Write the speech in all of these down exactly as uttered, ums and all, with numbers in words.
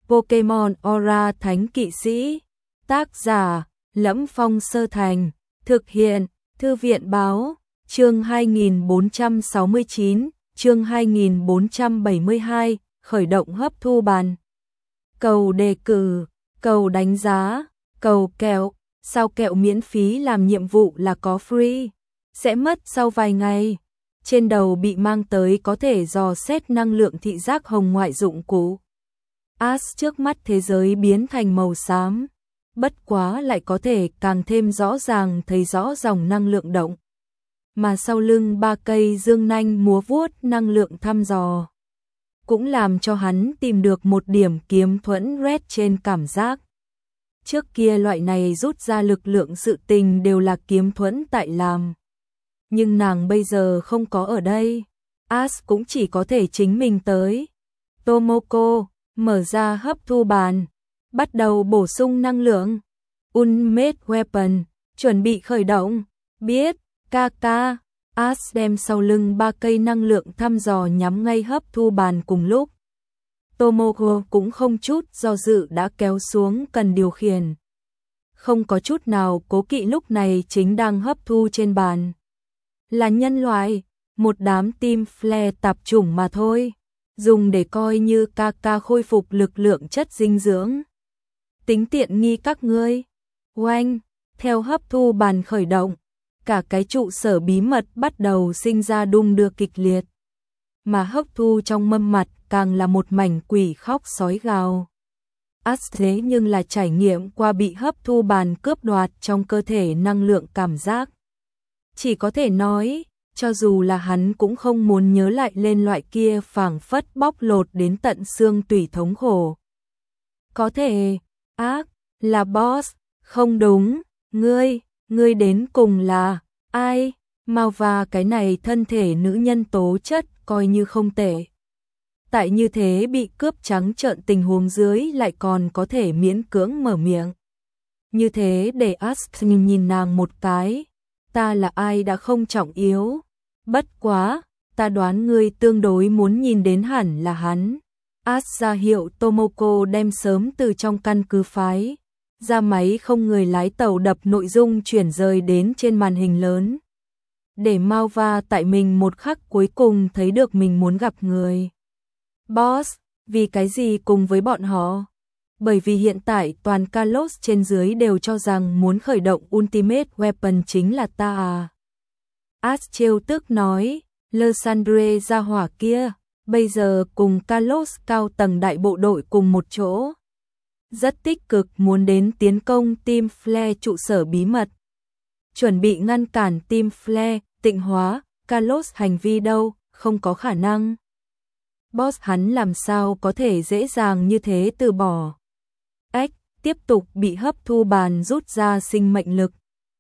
Pokemon Aura Thánh Kỵ Sĩ. Tác giả: Lẫm Phong Sơ Thành. Thực hiện: Thư viện báo. Chương hai nghìn bốn trăm sáu mươi chín, chương hai nghìn bốn trăm bảy mươi hai, khởi động hấp thu bàn. Cầu đề cử, cầu đánh giá, cầu kẹo. Sao kẹo miễn phí làm nhiệm vụ là có free, sẽ mất sau vài ngày. Trên đầu bị mang tới có thể dò xét năng lượng thị giác hồng ngoại dụng cụ. As trước mắt thế giới biến thành màu xám, bất quá lại có thể càng thêm rõ ràng thấy rõ dòng năng lượng động. Mà sau lưng ba cây dương nanh múa vuốt năng lượng thăm dò, cũng làm cho hắn tìm được một điểm kiếm thuẫn red trên cảm giác. Trước kia loại này rút ra lực lượng sự tình đều là kiếm thuẫn tại làm. Nhưng nàng bây giờ không có ở đây, As cũng chỉ có thể chính mình tới. Tomoko, mở ra hấp thu bàn, bắt đầu bổ sung năng lượng. Ultimate Weapon, chuẩn bị khởi động. Biết, Kaka. As đem sau lưng ba cây năng lượng thăm dò nhắm ngay hấp thu bàn cùng lúc. Tomoko cũng không chút do dự đã kéo xuống cần điều khiển. Không có chút nào cố kỵ lúc này chính đang hấp thu trên bàn. Là nhân loại, một đám tim flare tạp chủng mà thôi, dùng để coi như Kaka khôi phục lực lượng chất dinh dưỡng. Tính tiện nghi các ngươi. Oanh, theo hấp thu bàn khởi động, cả cái trụ sở bí mật bắt đầu sinh ra đung đưa kịch liệt. Mà hấp thu trong mâm mặt càng là một mảnh quỷ khóc sói gào. As thế nhưng là trải nghiệm qua bị hấp thu bàn cướp đoạt trong cơ thể năng lượng cảm giác. Chỉ có thể nói, cho dù là hắn cũng không muốn nhớ lại lên loại kia phảng phất bóc lột đến tận xương tủy thống khổ. Có thể, ác, là boss, không đúng, ngươi, ngươi đến cùng là, ai, mau và cái này thân thể nữ nhân tố chất coi như không tệ. Tại như thế bị cướp trắng trợn tình huống dưới lại còn có thể miễn cưỡng mở miệng. Như thế để As nhìn nàng một cái, ta là ai đã không trọng yếu. Bất quá, ta đoán ngươi tương đối muốn nhìn đến hẳn là hắn. As ra hiệu Tomoko đem sớm từ trong căn cứ phái ra máy không người lái tàu đập nội dung chuyển rời đến trên màn hình lớn. Để Malva tại mình một khắc cuối cùng thấy được mình muốn gặp người. Boss, vì cái gì cùng với bọn họ? Bởi vì hiện tại toàn Kalos trên dưới đều cho rằng muốn khởi động Ultimate Weapon chính là ta à. As trêu tức nói, Lysandre ra hỏa kia, bây giờ cùng Kalos cao tầng đại bộ đội cùng một chỗ. Rất tích cực muốn đến tiến công Team Flare trụ sở bí mật. Chuẩn bị ngăn cản Team Flare, tịnh hóa, Kalos hành vi đâu, không có khả năng. Boss hắn làm sao có thể dễ dàng như thế từ bỏ. Ếch, tiếp tục bị hấp thu bàn rút ra sinh mệnh lực.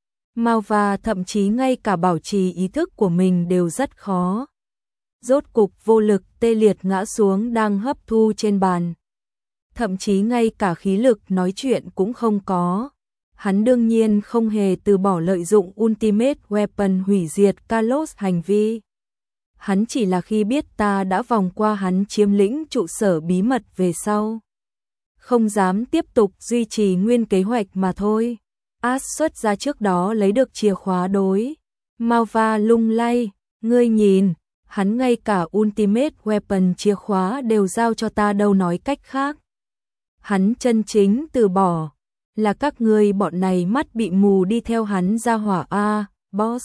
Malva thậm chí ngay cả bảo trì ý thức của mình đều rất khó. Rốt cục vô lực tê liệt ngã xuống đang hấp thu trên bàn. Thậm chí ngay cả khí lực nói chuyện cũng không có. Hắn đương nhiên không hề từ bỏ lợi dụng Ultimate Weapon hủy diệt Kalos hành vi. Hắn chỉ là khi biết ta đã vòng qua hắn chiếm lĩnh trụ sở bí mật về sau, không dám tiếp tục duy trì nguyên kế hoạch mà thôi. As xuất ra trước đó lấy được chìa khóa đối. Malva lung lay, ngươi nhìn, hắn ngay cả Ultimate Weapon chìa khóa đều giao cho ta đâu, nói cách khác. Hắn chân chính từ bỏ, là các ngươi bọn này mắt bị mù đi theo hắn ra hỏa a, boss.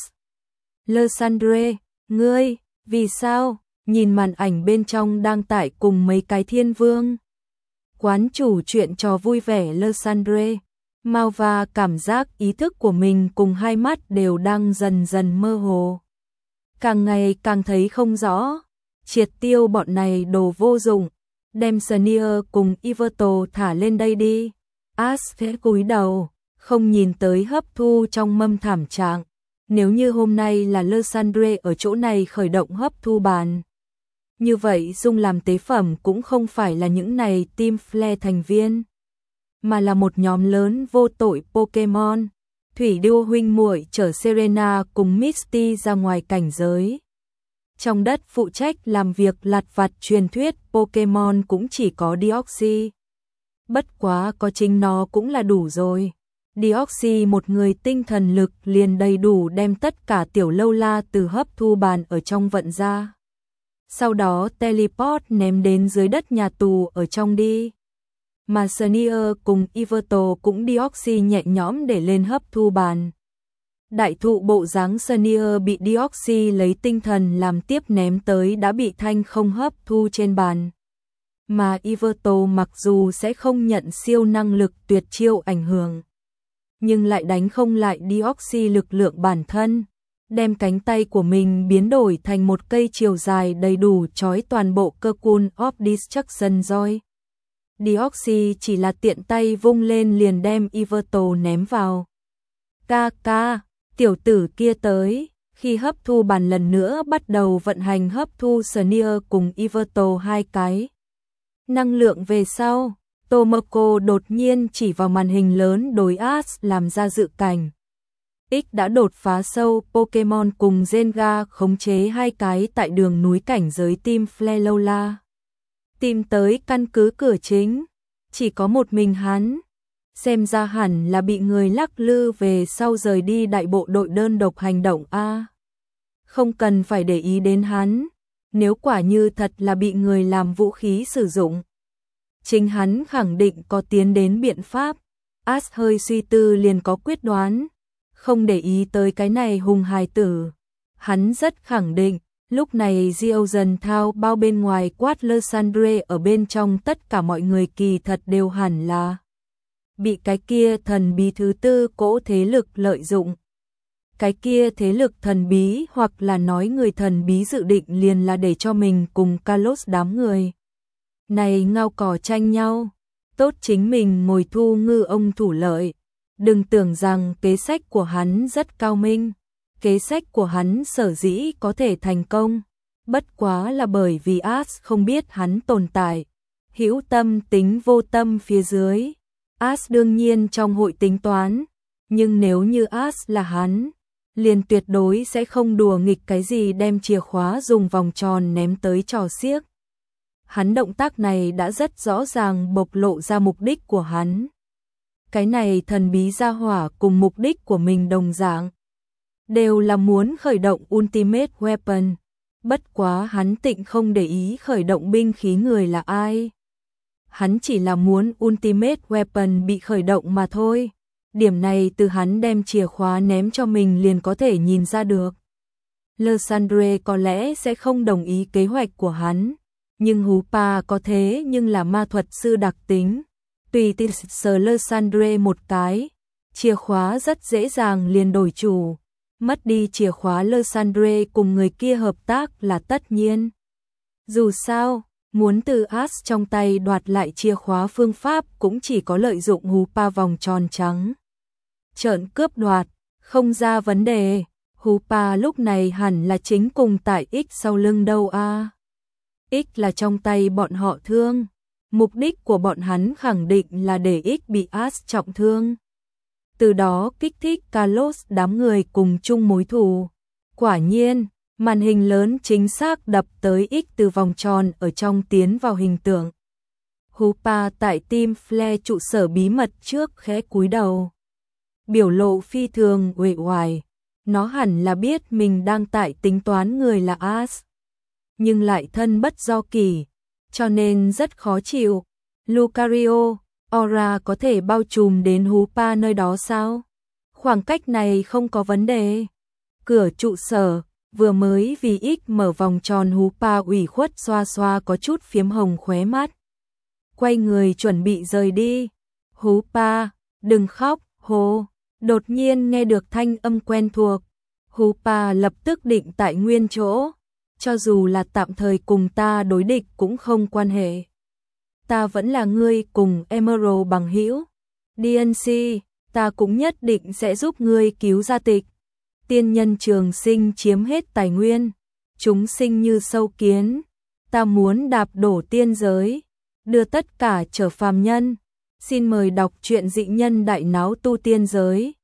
Lysandre, ngươi, vì sao? Nhìn màn ảnh bên trong đang tải cùng mấy cái thiên vương. Quán chủ chuyện trò vui vẻ Lysandre. Malva cảm giác ý thức của mình cùng hai mắt đều đang dần dần mơ hồ. Càng ngày càng thấy không rõ. Triệt tiêu bọn này đồ vô dụng. Đem Sneer cùng Iverto thả lên đây đi. As khẽ cúi đầu, không nhìn tới hấp thu trong mâm thảm trạng. Nếu như hôm nay là Lysandre ở chỗ này khởi động hấp thu bàn, như vậy dùng làm tế phẩm cũng không phải là những này Team Flare thành viên, mà là một nhóm lớn vô tội Pokemon. Thủy Điêu huynh muội chở Serena cùng Misty ra ngoài cảnh giới. Trong đất phụ trách làm việc lặt vặt truyền thuyết Pokemon cũng chỉ có Deoxys. Bất quá có chính nó cũng là đủ rồi. Deoxy một người tinh thần lực liền đầy đủ đem tất cả tiểu lâu la từ hấp thu bàn ở trong vận ra. Sau đó teleport ném đến dưới đất nhà tù ở trong đi. Mà Sneer cùng Iverto cũng Deoxy nhẹ nhõm để lên hấp thu bàn. Đại thụ bộ dáng Sneer bị Deoxy lấy tinh thần làm tiếp ném tới đã bị thanh không hấp thu trên bàn. Mà Iverto mặc dù sẽ không nhận siêu năng lực tuyệt chiêu ảnh hưởng, nhưng lại đánh không lại Deoxy lực lượng bản thân, đem cánh tay của mình biến đổi thành một cây chiều dài đầy đủ trói toàn bộ cơ Cocoon of Destruction rồi. Deoxy chỉ là tiện tay vung lên liền đem Iverto ném vào. Ca ca, tiểu tử kia tới, khi hấp thu bàn lần nữa bắt đầu vận hành hấp thu Sneer cùng Iverto hai cái năng lượng về sau, Tomoko đột nhiên chỉ vào màn hình lớn đối Ash làm ra dự cảnh. X đã đột phá sâu Pokemon cùng Zenga khống chế hai cái tại đường núi cảnh giới Team Flelola. Tìm tới căn cứ cửa chính, chỉ có một mình hắn. Xem ra hẳn là bị người lắc lư về sau rời đi đại bộ đội đơn độc hành động a. Không cần phải để ý đến hắn, nếu quả như thật là bị người làm vũ khí sử dụng, chính hắn khẳng định có tiến đến biện pháp. Ash hơi suy tư liền có quyết đoán, không để ý tới cái này hùng hài tử. Hắn rất khẳng định, lúc này Diozan thao bao bên ngoài quát Lysandre ở bên trong tất cả mọi người kỳ thật đều hẳn là bị cái kia thần bí thứ tư cỗ thế lực lợi dụng. Cái kia thế lực thần bí hoặc là nói người thần bí dự định liền là để cho mình cùng Carlos đám người này ngao cò tranh nhau, tốt chính mình ngồi thu ngư ông thủ lợi. Đừng tưởng rằng kế sách của hắn rất cao minh, kế sách của hắn sở dĩ có thể thành công, bất quá là bởi vì Ash không biết hắn tồn tại. Hữu tâm tính vô tâm phía dưới, Ash đương nhiên trong hội tính toán, nhưng nếu như Ash là hắn, liền tuyệt đối sẽ không đùa nghịch cái gì đem chìa khóa dùng vòng tròn ném tới trò xiếc. Hắn động tác này đã rất rõ ràng bộc lộ ra mục đích của hắn. Cái này thần bí gia hỏa cùng mục đích của mình đồng dạng, đều là muốn khởi động Ultimate Weapon. Bất quá hắn tịnh không để ý khởi động binh khí người là ai. Hắn chỉ là muốn Ultimate Weapon bị khởi động mà thôi. Điểm này từ hắn đem chìa khóa ném cho mình liền có thể nhìn ra được. Lysandre có lẽ sẽ không đồng ý kế hoạch của hắn, nhưng Hoopa có thế nhưng là ma thuật sư đặc tính. Tùy tiện sờ Lysandre một cái, chìa khóa rất dễ dàng liền đổi chủ. Mất đi chìa khóa Lysandre cùng người kia hợp tác là tất nhiên. Dù sao, muốn từ Ash trong tay đoạt lại chìa khóa phương pháp cũng chỉ có lợi dụng Hoopa vòng tròn trắng. Trợn cướp đoạt, không ra vấn đề. Hoopa lúc này hẳn là chính cùng tại X sau lưng đâu a. X là trong tay bọn họ thương. Mục đích của bọn hắn khẳng định là để X bị Ash trọng thương, từ đó kích thích Carlos đám người cùng chung mối thù. Quả nhiên, màn hình lớn chính xác đập tới X từ vòng tròn ở trong tiến vào hình tượng. Hoopa tại Team Flare trụ sở bí mật trước khẽ cúi đầu, biểu lộ phi thường uể oải. Nó hẳn là biết mình đang tại tính toán người là Ash, nhưng lại thân bất do kỷ, cho nên rất khó chịu. Lucario, Aura có thể bao trùm đến Hoopa nơi đó sao? Khoảng cách này không có vấn đề. Cửa trụ sở, vừa mới vì X mở vòng tròn Hoopa ủy khuất xoa xoa có chút phiếm hồng khóe mắt. Quay người chuẩn bị rời đi. Hoopa, đừng khóc, hô. Đột nhiên nghe được thanh âm quen thuộc. Hoopa lập tức định tại nguyên chỗ. Cho dù là tạm thời cùng ta đối địch cũng không quan hệ. Ta vẫn là ngươi cùng Emerald bằng hữu. đê en xê, ta cũng nhất định sẽ giúp ngươi cứu gia tịch. Tiên nhân trường sinh chiếm hết tài nguyên, chúng sinh như sâu kiến. Ta muốn đạp đổ tiên giới, đưa tất cả trở phàm nhân. Xin mời đọc truyện dị nhân đại náo tu tiên giới.